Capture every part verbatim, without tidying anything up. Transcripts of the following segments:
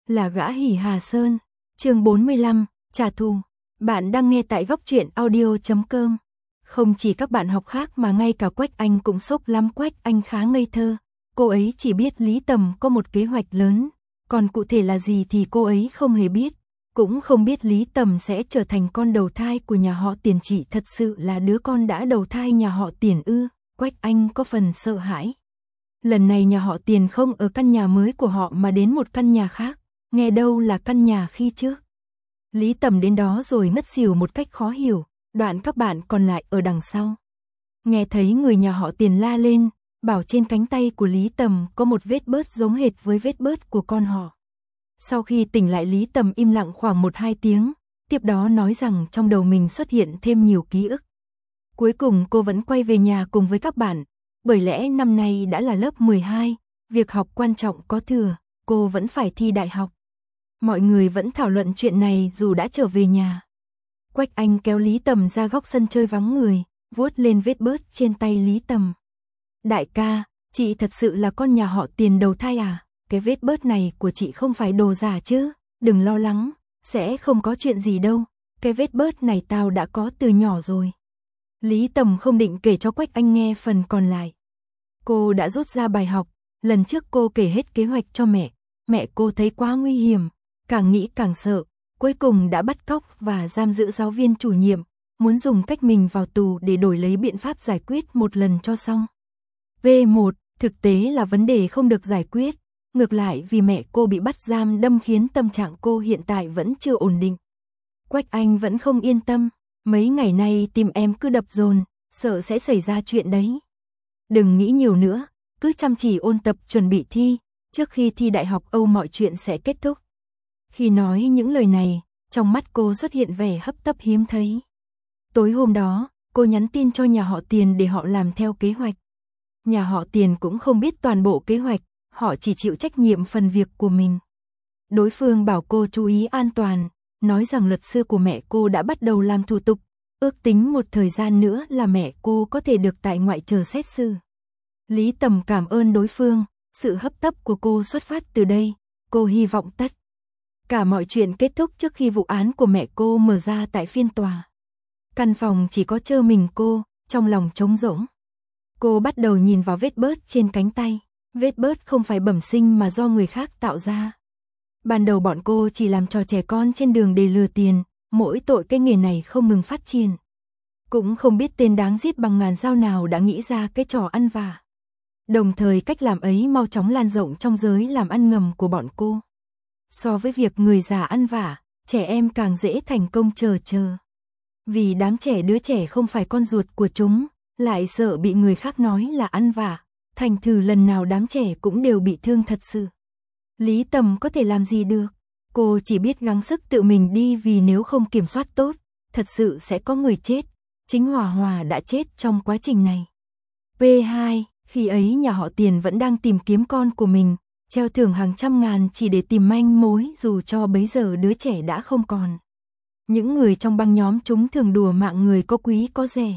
là gã Hỉ Hà Sơn, chương bốn mươi lăm, trả thù. Bạn đang nghe tại góc truyện audio chấm com. Không chỉ các bạn học khác mà ngay cả Quách Anh cũng sốc lắm. Quách Anh khá ngây thơ, cô ấy chỉ biết Lý Tầm có một kế hoạch lớn, còn cụ thể là gì thì cô ấy không hề biết, cũng không biết Lý Tầm sẽ trở thành con đầu thai của nhà họ Tiền. Chị thật sự là đứa con đã đầu thai nhà họ Tiền ư? Quách Anh có phần sợ hãi. Lần này nhà họ Tiền không ở căn nhà mới của họ mà đến một căn nhà khác, nghe đâu là căn nhà khi trước. Lý Tầm đến đó rồi ngất xỉu một cách khó hiểu, đoạn các bạn còn lại ở đằng sau. Nghe thấy người nhà họ Tiền la lên, bảo trên cánh tay của Lý Tầm có một vết bớt giống hệt với vết bớt của con họ. Sau khi tỉnh lại, Lý Tầm im lặng khoảng một hai tiếng, tiếp đó nói rằng trong đầu mình xuất hiện thêm nhiều ký ức. Cuối cùng cô vẫn quay về nhà cùng với các bạn, bởi lẽ năm nay đã là lớp mười hai, việc học quan trọng có thừa, cô vẫn phải thi đại học. Mọi người vẫn thảo luận chuyện này dù đã trở về nhà. Quách Anh kéo Lý Tầm ra góc sân chơi vắng người, vuốt lên vết bớt trên tay Lý Tầm. Đại ca, chị thật sự là con nhà họ Tiền đầu thai à? Cái vết bớt này của chị không phải đồ giả chứ? Đừng lo lắng, sẽ không có chuyện gì đâu. Cái vết bớt này tao đã có từ nhỏ rồi. Lý Tầm không định kể cho Quách Anh nghe phần còn lại. Cô đã rút ra bài học, lần trước cô kể hết kế hoạch cho mẹ, mẹ cô thấy quá nguy hiểm, càng nghĩ càng sợ, cuối cùng đã bắt cóc và giam giữ giáo viên chủ nhiệm, muốn dùng cách mình vào tù để đổi lấy biện pháp giải quyết một lần cho xong. V một, thực tế là vấn đề không được giải quyết, ngược lại vì mẹ cô bị bắt giam đâm khiến tâm trạng cô hiện tại vẫn chưa ổn định. Quách Anh vẫn không yên tâm, mấy ngày nay tim em cứ đập dồn, sợ sẽ xảy ra chuyện đấy. Đừng nghĩ nhiều nữa, cứ chăm chỉ ôn tập chuẩn bị thi, trước khi thi đại học Âu mọi chuyện sẽ kết thúc. Khi nói những lời này, trong mắt cô xuất hiện vẻ hấp tấp hiếm thấy. Tối hôm đó, cô nhắn tin cho nhà họ Tiền để họ làm theo kế hoạch. Nhà họ Tiền cũng không biết toàn bộ kế hoạch, họ chỉ chịu trách nhiệm phần việc của mình. Đối phương bảo cô chú ý an toàn, nói rằng luật sư của mẹ cô đã bắt đầu làm thủ tục, ước tính một thời gian nữa là mẹ cô có thể được tại ngoại chờ xét xử. Lý Tầm cảm ơn đối phương, sự hấp tấp của cô xuất phát từ đây, cô hy vọng tất cả mọi chuyện kết thúc trước khi vụ án của mẹ cô mở ra tại phiên tòa. Căn phòng chỉ có trơ mình cô, trong lòng trống rỗng. Cô bắt đầu nhìn vào vết bớt trên cánh tay, vết bớt không phải bẩm sinh mà do người khác tạo ra. Ban đầu bọn cô chỉ làm trò trẻ con trên đường để lừa tiền, mỗi tội cái nghề này không ngừng phát triển. Cũng không biết tên đáng giết bằng ngàn dao nào đã nghĩ ra cái trò ăn vạ. Đồng thời cách làm ấy mau chóng lan rộng trong giới làm ăn ngầm của bọn cô. So với việc người già ăn vạ, trẻ em càng dễ thành công chờ chờ. Vì đám trẻ đứa trẻ không phải con ruột của chúng, lại sợ bị người khác nói là ăn vạ, thành thử lần nào đám trẻ cũng đều bị thương thật sự. Lý Tầm có thể làm gì được? Cô chỉ biết gắng sức tự mình đi, vì nếu không kiểm soát tốt, thật sự sẽ có người chết. Chính Hòa Hòa đã chết trong quá trình này. P hai, khi ấy nhà họ Tiền vẫn đang tìm kiếm con của mình, treo thưởng hàng trăm ngàn chỉ để tìm manh mối, dù cho bấy giờ đứa trẻ đã không còn. Những người trong băng nhóm chúng thường đùa mạng người có quý có rẻ.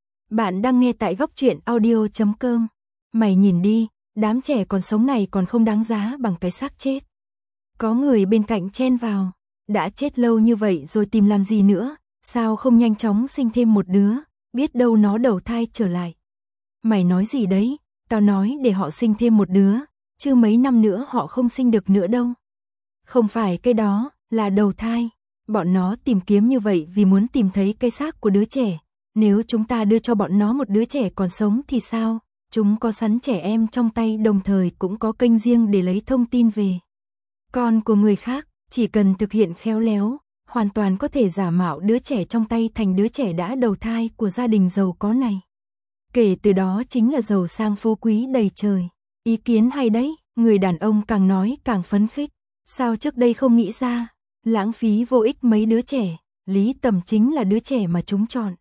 Bạn đang nghe tại góc truyện audio chấm com. Mày nhìn đi, đám trẻ còn sống này còn không đáng giá bằng cái xác chết. Có người bên cạnh chen vào, đã chết lâu như vậy rồi tìm làm gì nữa, sao không nhanh chóng sinh thêm một đứa, biết đâu nó đầu thai trở lại. Mày nói gì đấy? Tao nói để họ sinh thêm một đứa, chứ mấy năm nữa họ không sinh được nữa đâu. Không phải cái đó, là đầu thai. Bọn nó tìm kiếm như vậy vì muốn tìm thấy cái xác của đứa trẻ. Nếu chúng ta đưa cho bọn nó một đứa trẻ còn sống thì sao? Chúng có sẵn trẻ em trong tay, đồng thời cũng có kênh riêng để lấy thông tin về con của người khác, chỉ cần thực hiện khéo léo, hoàn toàn có thể giả mạo đứa trẻ trong tay thành đứa trẻ đã đầu thai của gia đình giàu có này. Kể từ đó chính là giàu sang phú quý đầy trời. Ý kiến hay đấy, người đàn ông càng nói càng phấn khích. Sao trước đây không nghĩ ra? Lãng phí vô ích mấy đứa trẻ, Lý Tầm chính là đứa trẻ mà chúng chọn.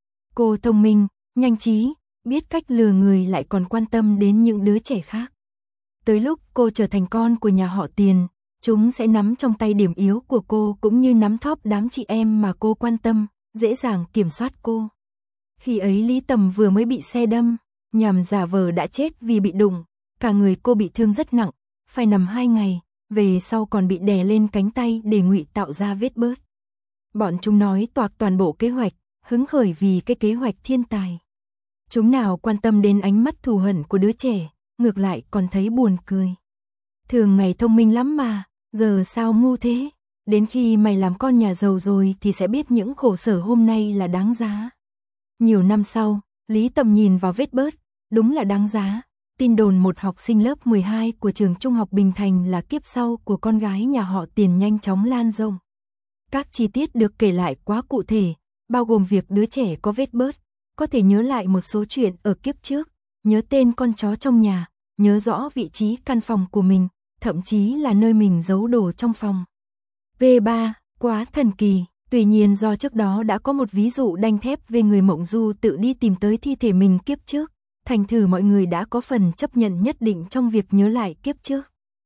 Cô thông minh, nhanh trí, biết cách lừa người, lại còn quan tâm đến những đứa trẻ khác. Tới lúc cô trở thành con của nhà họ Tiền, chúng sẽ nắm trong tay điểm yếu của cô, cũng như nắm thóp đám chị em mà cô quan tâm, dễ dàng kiểm soát cô. Khi ấy Lý Tầm vừa mới bị xe đâm, nhằm giả vờ đã chết vì bị đụng, cả người cô bị thương rất nặng, phải nằm hai ngày, về sau còn bị đè lên cánh tay để ngụy tạo ra vết bớt. Bọn chúng nói toạc toàn bộ kế hoạch, hứng khởi vì cái kế hoạch thiên tài. Chúng nào quan tâm đến ánh mắt thù hận của đứa trẻ, ngược lại còn thấy buồn cười. Thường ngày thông minh lắm mà, giờ sao ngu thế? Đến khi mày làm con nhà giàu rồi thì sẽ biết những khổ sở hôm nay là đáng giá. Nhiều năm sau, Lý Tầm nhìn vào vết bớt, đúng là đáng giá. Tin đồn một học sinh lớp mười hai của trường trung học Bình Thành là kiếp sau của con gái nhà họ Tiền nhanh chóng lan rộng. Các chi tiết được kể lại quá cụ thể, bao gồm việc đứa trẻ có vết bớt, có thể nhớ lại một số chuyện ở kiếp trước, nhớ tên con chó trong nhà, nhớ rõ vị trí căn phòng của mình, thậm chí là nơi mình giấu đồ trong phòng. V ba, quá thần kỳ. Tuy nhiên do trước đó đã có một ví dụ đanh thép về người mộng du tự đi tìm tới thi thể mình kiếp trước, thành thử mọi người đã có phần chấp nhận nhất định trong việc nhớ lại kiếp trước.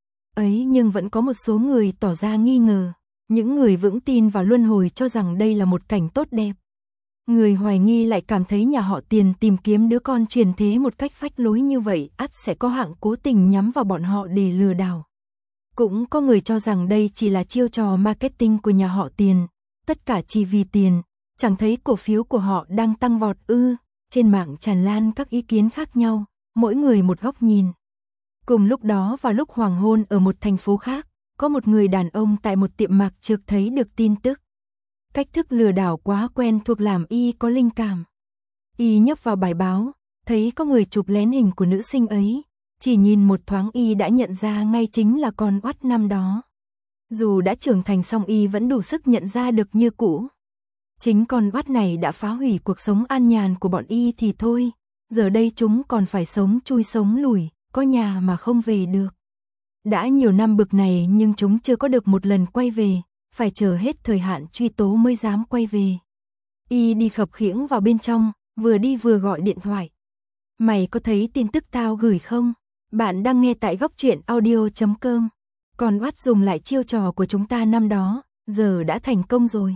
Ấy nhưng vẫn có một số người tỏ ra nghi ngờ, những người vững tin vào luân hồi cho rằng đây là một cảnh tốt đẹp. Người hoài nghi lại cảm thấy nhà họ Tiền tìm kiếm đứa con truyền thế một cách phách lối như vậy, ắt sẽ có hạng cố tình nhắm vào bọn họ để lừa đảo. Cũng có người cho rằng đây chỉ là chiêu trò marketing của nhà họ Tiền, tất cả chỉ vì tiền, chẳng thấy cổ phiếu của họ đang tăng vọt ư. Trên mạng tràn lan các ý kiến khác nhau, mỗi người một góc nhìn. Cùng lúc đó vào lúc hoàng hôn ở một thành phố khác, có một người đàn ông tại một tiệm mặc trược thấy được tin tức. Cách thức lừa đảo quá quen thuộc làm y có linh cảm. Y nhấp vào bài báo, thấy có người chụp lén hình của nữ sinh ấy, chỉ nhìn một thoáng y đã nhận ra ngay chính là con oắt năm đó. Dù đã trưởng thành song y vẫn đủ sức nhận ra được như cũ. Chính con oắt này đã phá hủy cuộc sống an nhàn của bọn y thì thôi, giờ đây chúng còn phải sống chui sống lủi, có nhà mà không về được. Đã nhiều năm bực này nhưng chúng chưa có được một lần quay về, phải chờ hết thời hạn truy tố mới dám quay về. Y đi khập khiễng vào bên trong, vừa đi vừa gọi điện thoại. Mày có thấy tin tức tao gửi không? Bạn đang nghe tại góc truyện audio chấm com. Còn oắt dùng lại chiêu trò của chúng ta năm đó, giờ đã thành công rồi.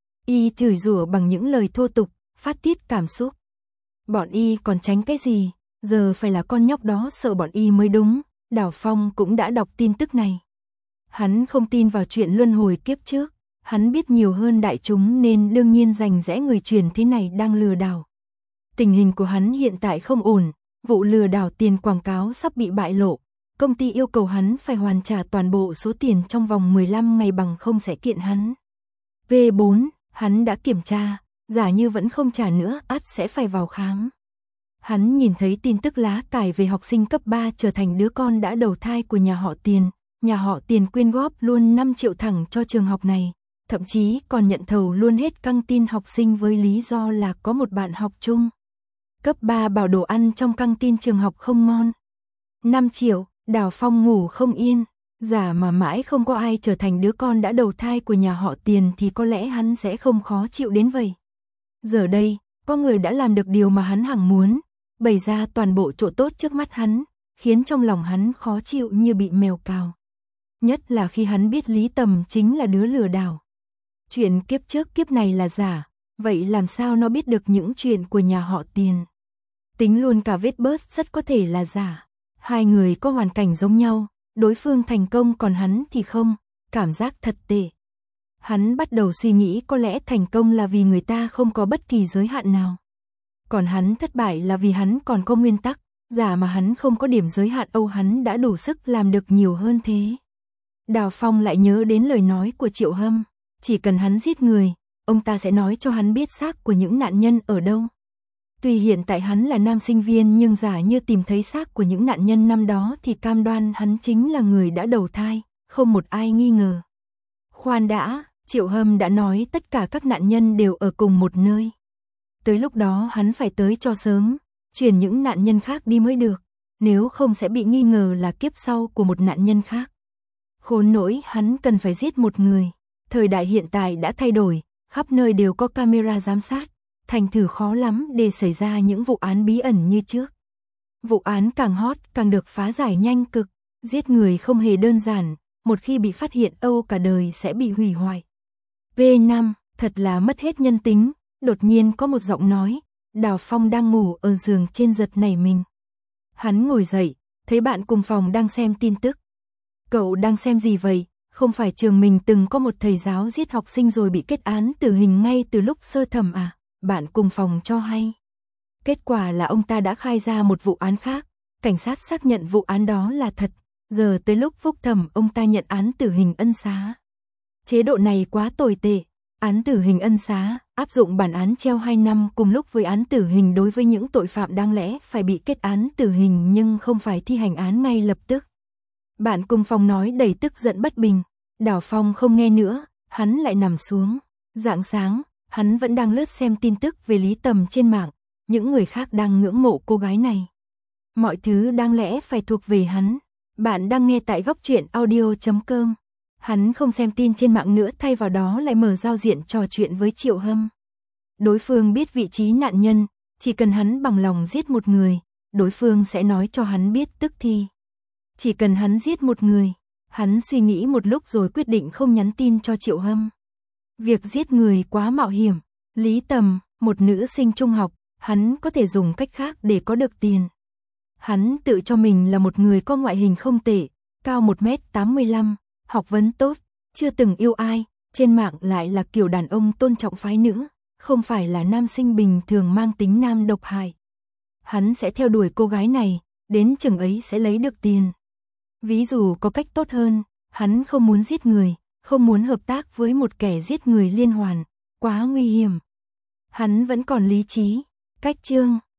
Y chửi rủa bằng những lời thô tục, phát tiết cảm xúc. Bọn y còn tránh cái gì, giờ phải là con nhóc đó sợ bọn y mới đúng. Đào Phong cũng đã đọc tin tức này. Hắn không tin vào chuyện luân hồi kiếp trước, hắn biết nhiều hơn đại chúng nên đương nhiên rành rẽ người truyền thế này đang lừa đảo. Tình hình của hắn hiện tại không ổn, vụ lừa đảo tiền quảng cáo sắp bị bại lộ, công ty yêu cầu hắn phải hoàn trả toàn bộ số tiền trong vòng mười lăm ngày bằng không sẽ kiện hắn. V bốn, hắn đã kiểm tra, giả như vẫn không trả nữa ắt sẽ phải vào khám. Hắn nhìn thấy tin tức lá cải về học sinh cấp ba trở thành đứa con đã đầu thai của nhà họ Tiền, nhà họ Tiền quyên góp luôn năm triệu thẳng cho trường học này, thậm chí còn nhận thầu luôn hết căng tin học sinh với lý do là có một bạn học chung. Cấp ba bảo đồ ăn trong căng tin trường học không ngon. năm triệu, Đào Phong ngủ không yên, giả mà mãi không có ai trở thành đứa con đã đầu thai của nhà họ Tiền thì có lẽ hắn sẽ không khó chịu đến vậy. Giờ đây, có người đã làm được điều mà hắn hằng muốn, bày ra toàn bộ chỗ tốt trước mắt hắn, khiến trong lòng hắn khó chịu như bị mèo cào. Nhất là khi hắn biết Lý Tầm chính là đứa lừa đảo. Chuyện kiếp trước kiếp này là giả, vậy làm sao nó biết được những chuyện của nhà họ Tiền? Tính luôn cả vết bớt rất có thể là giả. Hai người có hoàn cảnh giống nhau, đối phương thành công còn hắn thì không, cảm giác thật tệ. Hắn bắt đầu suy nghĩ có lẽ thành công là vì người ta không có bất kỳ giới hạn nào. Còn hắn thất bại là vì hắn còn có nguyên tắc, giả mà hắn không có điểm giới hạn Âu hắn đã đủ sức làm được nhiều hơn thế. Đào Phong lại nhớ đến lời nói của Triệu Hâm, chỉ cần hắn giết người, ông ta sẽ nói cho hắn biết xác của những nạn nhân ở đâu. Tuy hiện tại hắn là nam sinh viên nhưng giả như tìm thấy xác của những nạn nhân năm đó thì cam đoan hắn chính là người đã đầu thai, không một ai nghi ngờ. Khoan đã, Triệu Hâm đã nói tất cả các nạn nhân đều ở cùng một nơi. Tới lúc đó hắn phải tới cho sớm, chuyển những nạn nhân khác đi mới được, nếu không sẽ bị nghi ngờ là kiếp sau của một nạn nhân khác. Khốn nỗi hắn cần phải giết một người, thời đại hiện tại đã thay đổi, khắp nơi đều có camera giám sát, thành thử khó lắm để xảy ra những vụ án bí ẩn như trước. Vụ án càng hot càng được phá giải nhanh cực, giết người không hề đơn giản, một khi bị phát hiện Âu cả đời sẽ bị hủy hoại. V năm, thật là mất hết nhân tính, đột nhiên có một giọng nói, Đào Phong đang ngủ ở giường trên giật nảy mình. Hắn ngồi dậy, thấy bạn cùng phòng đang xem tin tức. Cậu đang xem gì vậy? Không phải trường mình từng có một thầy giáo giết học sinh rồi bị kết án tử hình ngay từ lúc sơ thẩm à? Bạn cùng phòng cho hay. Kết quả là ông ta đã khai ra một vụ án khác. Cảnh sát xác nhận vụ án đó là thật. Giờ tới lúc phúc thẩm ông ta nhận án tử hình ân xá. Chế độ này quá tồi tệ. Án tử hình ân xá, áp dụng bản án treo hai năm cùng lúc với án tử hình đối với những tội phạm đáng lẽ phải bị kết án tử hình nhưng không phải thi hành án ngay lập tức. Bạn cùng phòng nói đầy tức giận bất bình. Đào Phong không nghe nữa, hắn lại nằm xuống. Rạng sáng, hắn vẫn đang lướt xem tin tức về Lý Tầm trên mạng. Những người khác đang ngưỡng mộ cô gái này. Mọi thứ đáng lẽ phải thuộc về hắn. Bạn đang nghe tại góc truyện audio chấm com. Hắn không xem tin trên mạng nữa, thay vào đó lại mở giao diện trò chuyện với Triệu Hâm. Đối phương biết vị trí nạn nhân, chỉ cần hắn bằng lòng giết một người, đối phương sẽ nói cho hắn biết tức thì. Chỉ cần hắn giết một người, hắn suy nghĩ một lúc rồi quyết định không nhắn tin cho Triệu Hâm. Việc giết người quá mạo hiểm. Lý Tầm, một nữ sinh trung học, hắn có thể dùng cách khác để có được tiền. Hắn tự cho mình là một người có ngoại hình không tệ, cao một mét tám mươi lăm, học vấn tốt, chưa từng yêu ai, trên mạng lại là kiểu đàn ông tôn trọng phái nữ, không phải là nam sinh bình thường mang tính nam độc hại. Hắn sẽ theo đuổi cô gái này, đến chừng ấy sẽ lấy được tiền. Ví dụ có cách tốt hơn, hắn không muốn giết người, không muốn hợp tác với một kẻ giết người liên hoàn, quá nguy hiểm. Hắn vẫn còn lý trí. Cách chương